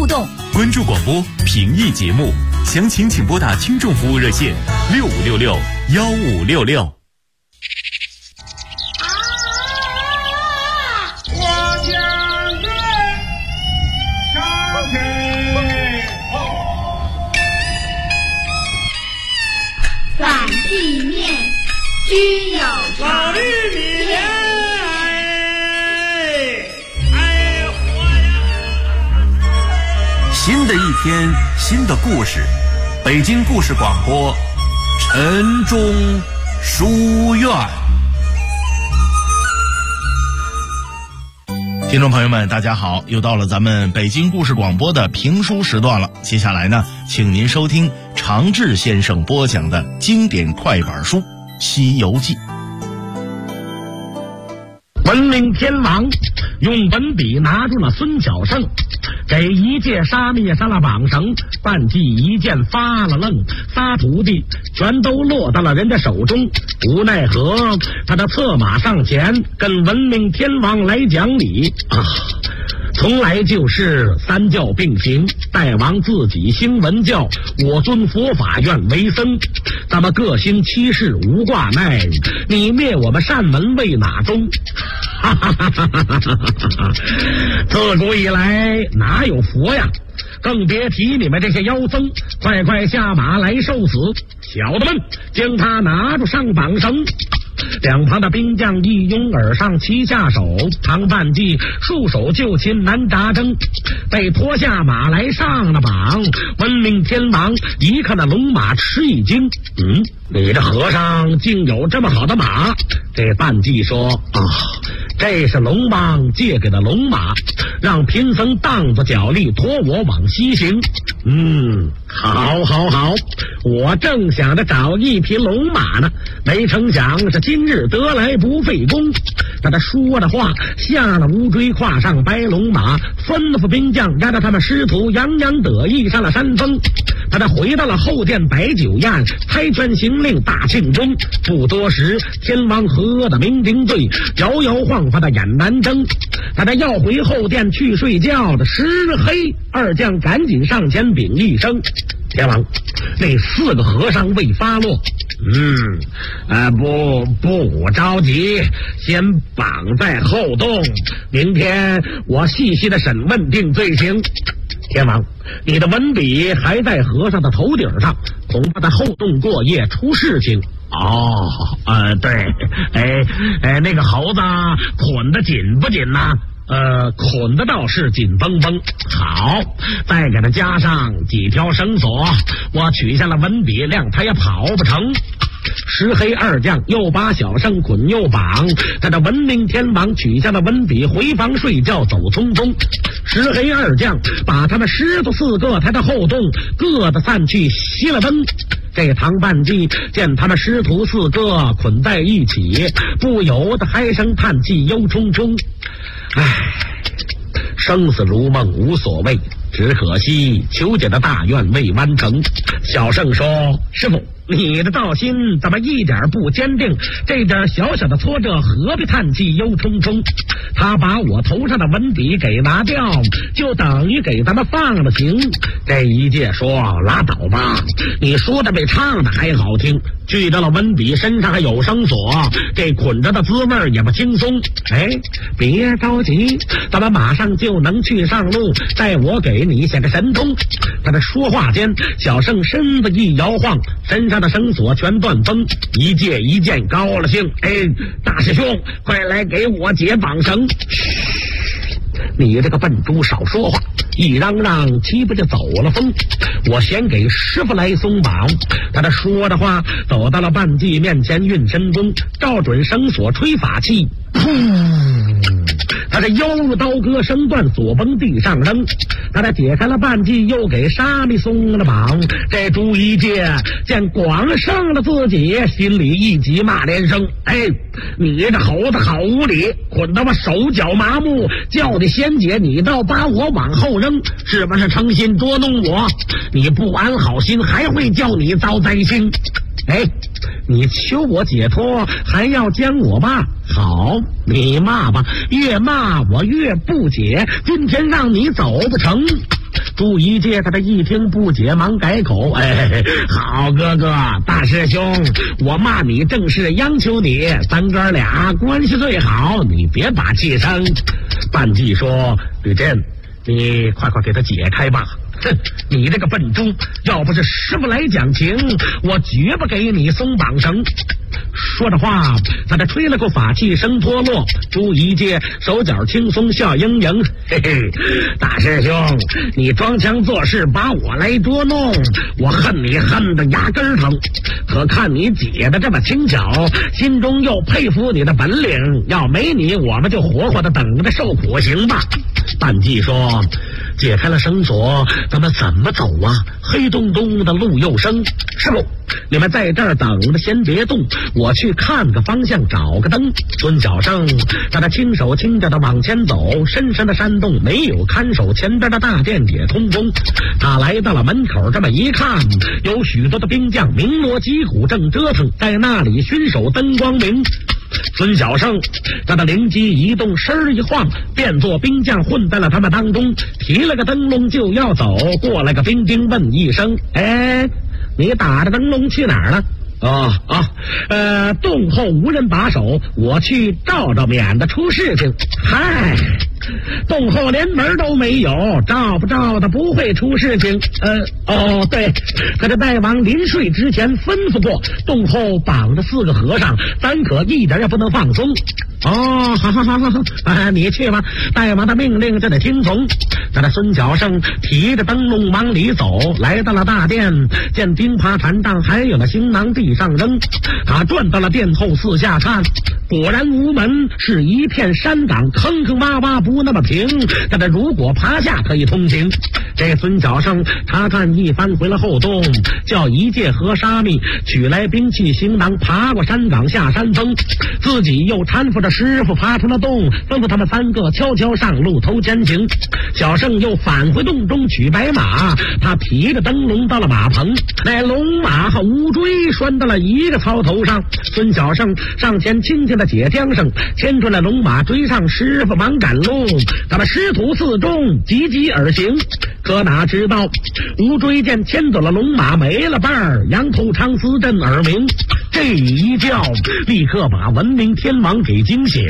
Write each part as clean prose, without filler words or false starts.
互动。 关注广播，评议节目，详情请拨打听众服务热线6566-1566。 散地面，居有常。 老绿米莲， 新的一天，新的故事，北京故事广播，晨钟书院。 听众朋友们，大家好，又到了咱们北京故事广播的评书时段了。接下来呢，请您收听常志先生播讲的经典快板书《西游记》。 文明天王用文笔拿住了孙小胜，给一介杀灭上了绑绳，半记一剑发了愣，仨徒弟全都落到了人家手中。无奈何，他的策马上前跟文明天王来讲理啊，从来就是三教并行，大王自己兴文教，我遵佛法愿为僧，咱们各行其事无挂碍，你灭我们善门为哪宗？哈哈哈哈哈哈！自古以来哪有佛呀？更别提你们这些妖僧，快快下马来受死！小的们，将他拿住上绑绳。两旁的兵将一拥而上，齐下手。唐半骑束手就擒，难扎针，被拖下马来上了绑。文明天王一看那龙马，吃一惊，你这和尚竟有这么好的马？这半骑说啊，这是龙王借给的龙马，让贫僧当作脚力驮我往西行。好好好，我正想着找一匹龙马呢，没成想是今日得来不费工。他说的话，下了乌锥，跨上白龙马，吩咐兵将押着他们师徒洋洋得意上了山峰。他回到了后殿摆酒宴，开拳行令大庆中。不多时，天王喝得酩酊醉，摇摇晃晃的眼难睁。他要回后殿去睡觉的石黑二将赶紧上前禀一声：天王，那4个和尚未发落。不着急，先绑在后洞，明天我细细的审问定罪行。天王，你的文笔还在和尚的头顶上，恐怕在后洞过夜出事情。对，那个猴子捆得紧不紧呢？捆的倒是紧绷绷。好，再给他加上几条绳索，我取下了文笔，谅他也跑不成。石黑二将又把小圣捆又绑，他的文明天王取下了文笔，回房睡觉走匆匆。石黑二将把他们师徒4个抬到后洞，各自散去熄了灯。这唐半骑见他们师徒4个捆在一起，不由得唉声叹气，忧忡忡。生死如梦无所谓，只可惜求解的大愿未完成。小圣说：师父，你的道心怎么一点不坚定？这点小小的挫折何必叹气忧忡忡？他把我头上的文笔给拿掉，就等于给咱们放了行。这一介说：拉倒吧，你说的比唱的还好听。锯掉了文笔，身上还有绳索，这捆着的滋味也不轻松。别着急，咱们马上就能去上路，待我给你写个神通。他在说话间，小圣身子一摇晃，身上的绳索全断风，一借一件高了兴。大师兄，快来给我解绑绳。你这个笨猪少说话，一嚷嚷岂不就走了风？我先给师傅来松绑。他说的话，走到了半骑面前，运神功，照准绳索吹法器，他腰入刀割，绳断锁崩，地上扔。他解开了半骑，又给沙弥松了绑。这朱一介见广胜了自己，心里一急，骂连声：你这猴子好无理，捆得我手脚麻木，叫你先解，你倒把我往后扔，是不是诚心捉弄我？你不安好心，还会叫你遭灾星。你求我解脱，还要将我骂？好，你骂吧，越骂我越不解。今天让你走不成。 朱一介他这一听不解，忙改口：“哎，好哥哥，大师兄，我骂你正是央求你，咱哥俩关系最好，你别把气生。”半季说：“吕震，你快给他解开吧。哼，你这个笨猪，要不是师傅来讲情，我绝不给你松绑绳。”说着话，他这吹了口法气声脱落，朱一介手脚轻松，笑盈盈：“嘿嘿，大师兄，你装腔作势把我来捉弄，我恨你恨得牙根疼。可看你解的这么轻巧，心中又佩服你的本领。要没你，我们就活活的等着受苦刑吧。”半季说：“解开了绳索，咱们怎么走啊？黑洞洞的路又深。师傅，你们在这儿等着，先别动，我去看个方向，找个灯。”孙小生他的轻手轻脚的往前走，深深的山洞没有看守，前边的大殿也通风。他来到了门口，这么一看，有许多的兵将鸣锣击鼓正折腾，在那里巡守灯光明。孙小生他的灵机一动，身儿一晃，变作兵将混在了他们当中，提了个灯笼就要走。过来个兵丁问一声：“哎，你打着灯笼去哪儿了？”“洞后无人把守，我去照照，免得出事情。”“嗨，洞后连门都没有，照不照的不会出事情。”“对，可这大王临睡之前吩咐过，洞后绑着4个和尚，咱可一点也不能放松。”“好，你去吧，大王的命令就得听从。”这孙小生提着灯笼往里走，来到了大殿，见钉耙禅杖还有那行囊地上扔。他转到了殿后四下看，果然无门，是一片山岗，坑坑洼洼不那么平，但这如果爬下可以通行。这孙小生查看一番，回了后洞，叫一介和沙弥取来兵器行囊，爬过山岗下山峰，自己又搀扶着师傅爬出了洞，吩咐他们3个悄悄上路偷前行。小生又返回洞中取白马，他提着灯笼到了马棚，那龙马和乌锥拴到了一个操头上。孙小生上前轻轻的解缰绳，牵出来龙马追上师傅，忙赶路。他们师徒4众急急而行，可哪知道乌锥见牵走了龙马没了伴儿，羊头长嘶震耳鸣。这一叫立刻把文明天王给惊醒。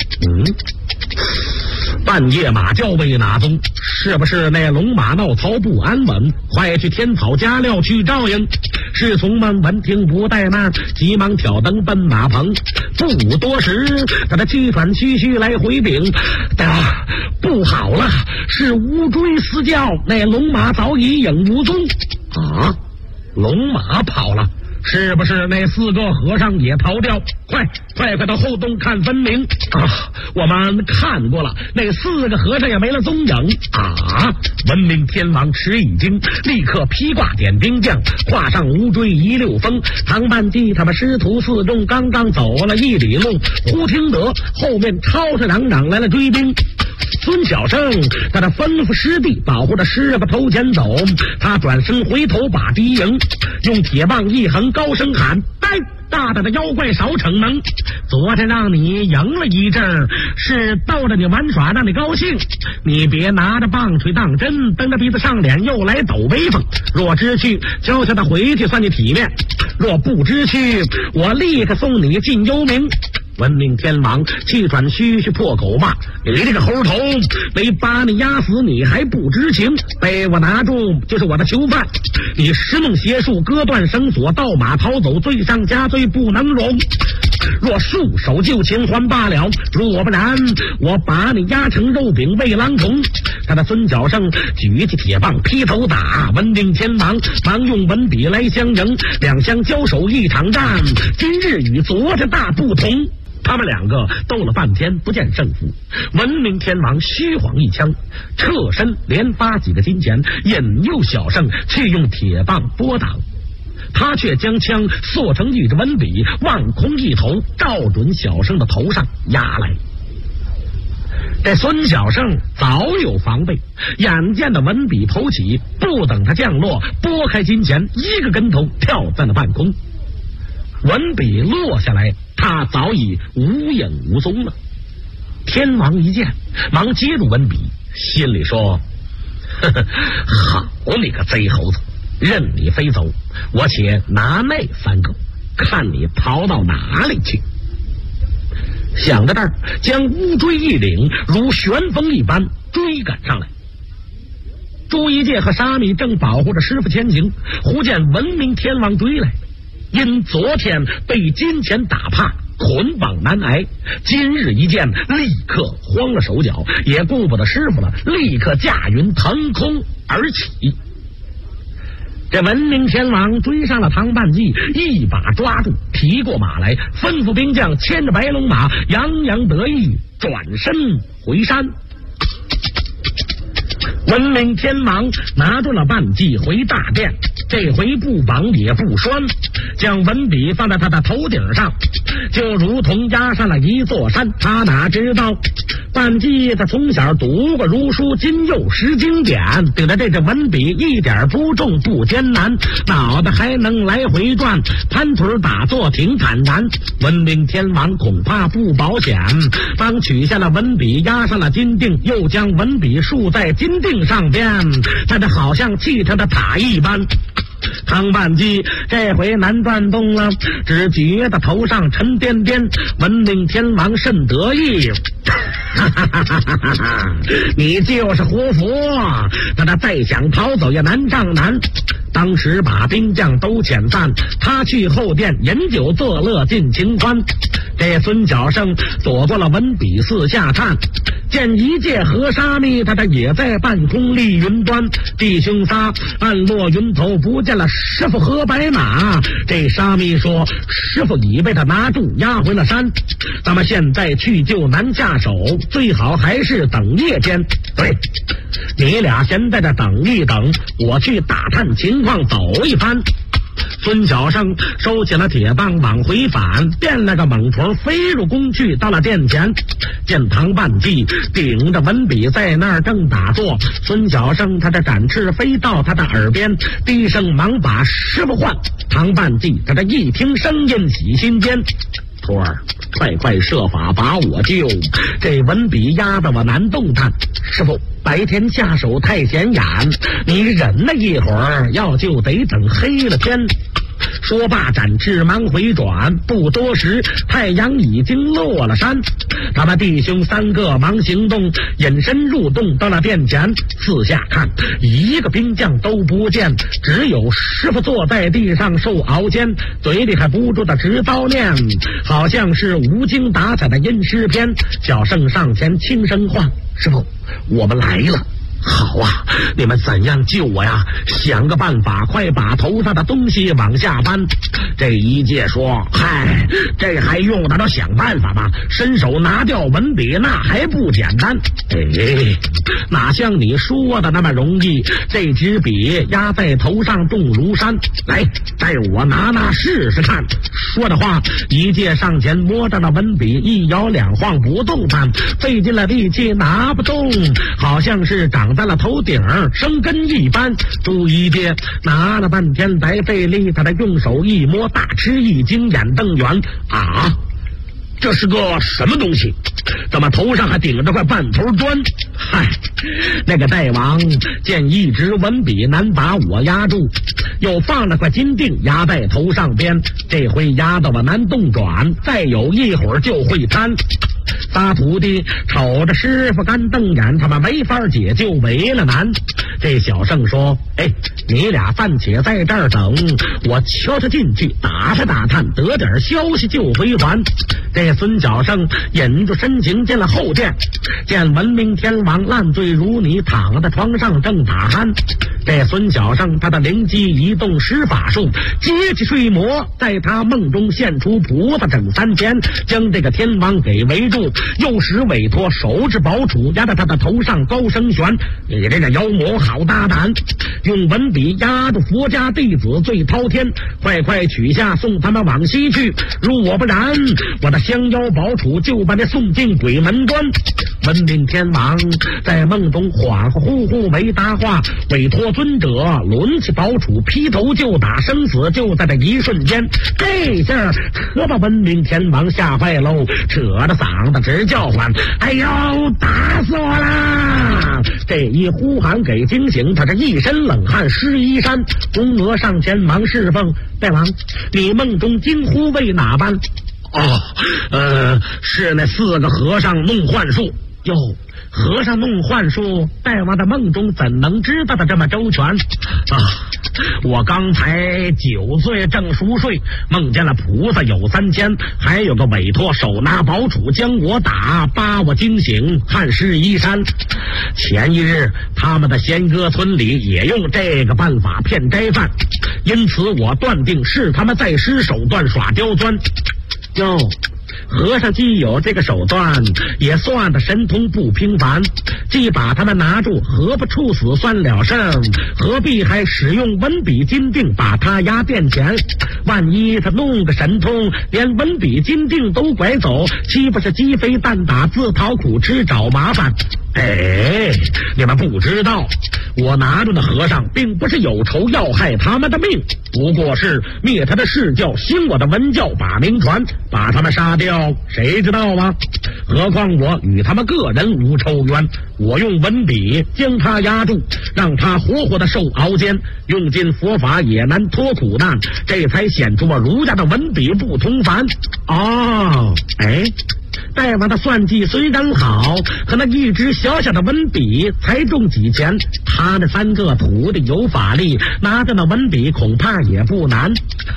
半夜马叫未哪宗，是不是那龙马闹槽不安稳？快去添草加料去照应。侍从们闻听不怠慢，急忙挑灯奔马棚。不多时，他的气喘吁吁来回禀：“不好了，是乌锥私教，那龙马早已影无踪。”“啊，龙马跑了？是不是那4个和尚也逃掉？快到后洞看分明！”“我们看过了，那4个和尚也没了踪影。”“啊！”文明天王吃一惊，立刻披挂点兵将，跨上乌锥一溜风。唐半季他们师徒4众刚刚走了1里路，忽听得后面吵吵嚷嚷来了追兵。孙小生他的吩咐师弟保护着师傅头前走，他转身回头把敌营，用铁棒一横，高声喊：“大的妖怪少逞能！昨天让你赢了一阵，是逗着你玩耍，让你高兴。你别拿着棒槌当真，蹬着鼻子上脸又来抖威风。若知趣，悄悄的回去算你体面；若不知趣，我立刻送你进幽冥。”文明天王气喘吁吁破口骂：“你这个猴头，没把你压死你还不知情，被我拿住就是我的囚犯。你施弄邪术，割断绳索，盗马逃走，罪上加罪，不能容。若束手就擒还罢了，若不然我把你压成肉饼喂狼虫。”他的孙小生举起铁棒劈头打，文明天王忙用文笔来相迎，两相交手一场战，今日与昨天大不同。他们2个斗了半天不见胜负，文明天王虚晃一枪，侧身连发几个金钱，引诱小生去用铁棒拨挡。他却将枪缩成一支文笔，望空一投，照准小生的头上压来。这孙小生早有防备，眼见的文笔投起，不等他降落，拨开金钱，一个跟头跳在了半空。文笔落下来，他早已无影无踪了。天王一见，忙接住文笔，心里说：“ 好你个贼猴子，任你飞走，我且拿那3个，看你逃到哪里去。想到这儿，将乌锥一领，如旋风一般追赶上来。朱一介和沙弥正保护着师傅前行，忽见文明天王追来，因昨天被金钱打怕，捆绑难挨，今日一见，立刻慌了手脚，也顾不得师傅了，立刻驾云腾空而起。这文明天王追上了唐半骑，一把抓住，提过马来，吩咐兵将牵着白龙马，洋洋得意，转身回山。文明天王拿住了半骑回大殿，这回不绑也不拴，将文笔放在他的头顶上，就如同压上了一座山。他哪知道半骑他从小读过儒书，今又识经典，顶着这文笔一点不重不艰难，脑袋还能来回转，盘腿打坐挺坦然。文明天王恐怕不保险，帮取下了文笔，压上了金锭，又将文笔竖在金锭上边，他这好像砌成的塔一般。唐半骑这回难转动了，只觉得头上沉甸甸，文明天王甚得意。你就是胡佛，他再想逃走也难上难。当时把兵将都遣散，他去后殿饮酒作乐尽情欢。这孙小生躲过了文笔四下看，见一介和沙弥，他也在半空立云端。弟兄仨暗落云头，不见了师傅和白马。这沙弥说，师傅已被他拿住，押回了山，咱们现在去就难下手，最好还是等夜间。对，你俩先在这等一等，我去打探情况，走一番。孙小生收起了铁棒往回返，变了个猛虫飞入宫去，到了殿前，见唐半骑顶着文笔在那儿正打坐。孙小生他的展翅飞到他的耳边，低声忙把师傅唤。唐半骑他这一听声音喜心间，徒儿快设法把我救，这文笔压得我难动弹。师傅白天下手太显眼，你忍了一会儿，要就得等黑了天。说罢展翅忙回转，不多时太阳已经落了山。他们弟兄3个忙行动，隐身入洞，到了殿前，四下看，一个兵将都不见，只有师傅坐在地上受熬煎，嘴里还不住的直叨念，好像是无精打采的阴诗篇。小圣上前轻声唤，师傅我们来了。好啊，你们怎样救我呀？想个办法，快把头上的东西往下搬。这一介说，嗨，这还用得着想办法吗？伸手拿掉文笔那还不简单。哪像你说的那么容易，这支笔压在头上重如山，来带我拿试试看。说的话，一介上前摸着那文笔，一摇两晃不动弹，费尽了力气拿不动，好像是长在了头顶生根一般。朱一介拿了半天白费力，他的用手一摸，大吃一惊，眼瞪圆。啊，这是个什么东西？怎么头上还顶着块半头砖？嗨，那个大王见一直文笔难把我压住，又放了块金锭压在头上边，这回压得我难动转，再有一会儿就会瘫。仨徒弟瞅着师傅干瞪眼，他们没法解，就为了难。这小圣说，你俩暂且在这儿等，我悄悄进去打探，得点消息就回还。这孙小圣引住深情进了后殿，见文明天王烂醉如泥，躺在床上正打鼾。这孙小圣他的灵机一动，施法术接起睡魔，在他梦中现出菩萨整三千，将这个天王给围住，又使委托手指宝杵压在他的头上高声旋，你这个妖魔好大胆，用文笔压住佛家弟子最滔天，快取下送他们往西去，若不然我的降妖宝杵就把你送进鬼门关。文明天王在梦中恍恍惚惚没答话，委托尊者抡起宝杵劈头就打，生死就在这一瞬间。这下可把文明天王吓坏喽，扯着嗓子直叫唤：哎呦，打死我啦！这一呼喊给惊醒，他这一身冷汗湿衣衫。宫娥上前忙侍奉：大王，你梦中惊呼为哪般？是那4个和尚弄幻术。哟，和尚弄幻术，大王的梦中怎能知道的这么周全我刚才9岁正熟睡，梦见了菩萨有3000，还有个委托手拿宝杵将我打，把我惊醒，汗湿衣衫。前一日他们的仙歌村里也用这个办法骗斋饭，因此我断定是他们在施手段耍刁钻。哟，和尚既有这个手段，也算得神通不平凡。既把他们拿住，何不处死算了事？何必还使用文笔金锭把他押殿前？万一他弄个神通，连文笔金锭都拐走，岂不是鸡飞蛋打，自讨苦吃，找麻烦？你们不知道，我拿着的和尚并不是有仇要害他们的命，不过是灭他的世教，兴我的文教，把名传，把他们杀掉，谁知道吗？何况我与他们个人无仇冤，我用文笔将他压住，让他活活的受熬煎，用尽佛法也难脱苦难，这才显出我儒家的文笔不同凡。大王的算计虽然好，可那一支小小的文笔才中几钱，他那3个徒弟有法力，拿着那文笔恐怕也不难。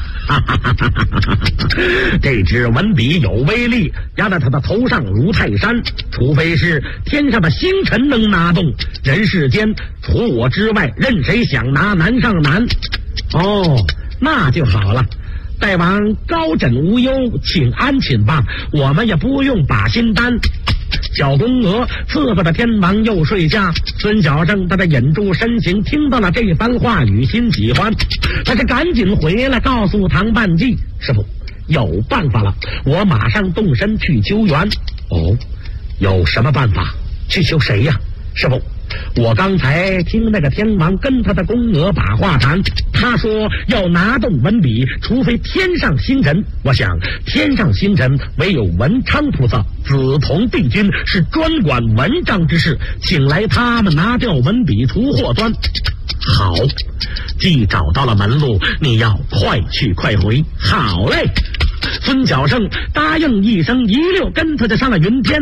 这支文笔有威力，压在他的头上如泰山，除非是天上的星辰能拿动，人世间除我之外，任谁想拿难上难。那就好了。大王高枕无忧，请安寝吧，我们也不用把心担。小宫娥伺候着天王又睡下，孙小正他的引住身形，听到了这番话语，心喜欢，他是赶紧回来告诉唐半季：师傅，有办法了，我马上动身去求援。有什么办法？去求谁呀？师傅，我刚才听那个天王跟他的宫娥把话谈，他说要拿动文笔，除非天上星辰。我想天上星辰唯有文昌菩萨，紫铜帝君是专管文章之事，请来他们拿掉文笔除祸端。好，既找到了门路，你要快去快回。好嘞！孙小胜答应一声，一溜跟他就上了云天。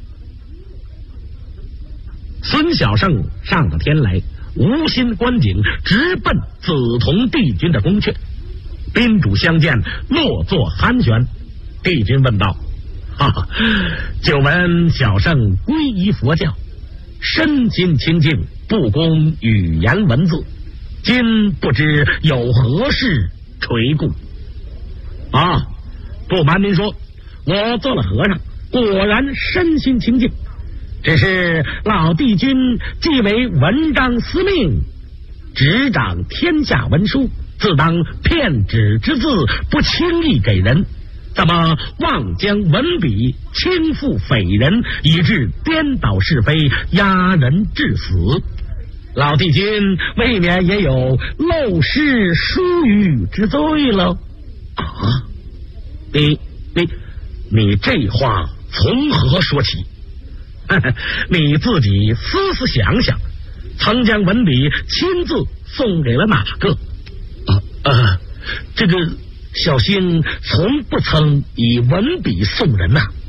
孙小胜上了天来，无心观景，直奔紫铜帝君的宫阙。宾主相见，落座寒暄。帝君问道：久闻小胜皈依佛教，身心清净，不攻语言文字，今不知有何事垂顾？不瞒您说，我做了和尚，果然身心清净，只是老帝君既为文章司命，执掌天下文书，自当片纸之字不轻易给人，怎么妄将文笔轻负匪人，以致颠倒是非，压人致死？老帝君未免也有漏失疏语之罪了。你这话从何说起？你自己思思想想，曾将文笔亲自送给了哪个？这个小星从不曾以文笔送人呐。